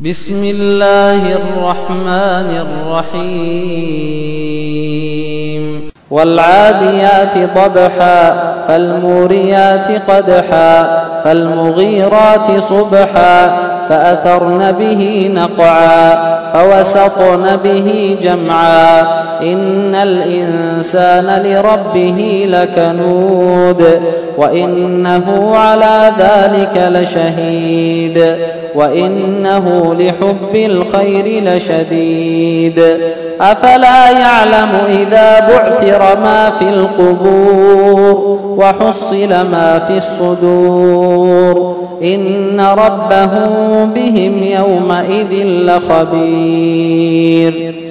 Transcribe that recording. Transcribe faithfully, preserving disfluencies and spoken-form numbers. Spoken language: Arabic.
بسم الله الرحمن الرحيم والعاديات ضبحا فالموريات قدحا فالمغيرات صبحا فأثرن به نقعا فوسطن به جمعا إن الإنسان لربه لكنود وإنه على ذلك لشهيد وإنه لحب الخير لشديد أفلا يعلم إذا بعثر ما في القبور وحصل ما في الصدور إن ربهم بهم يومئذ لخبير.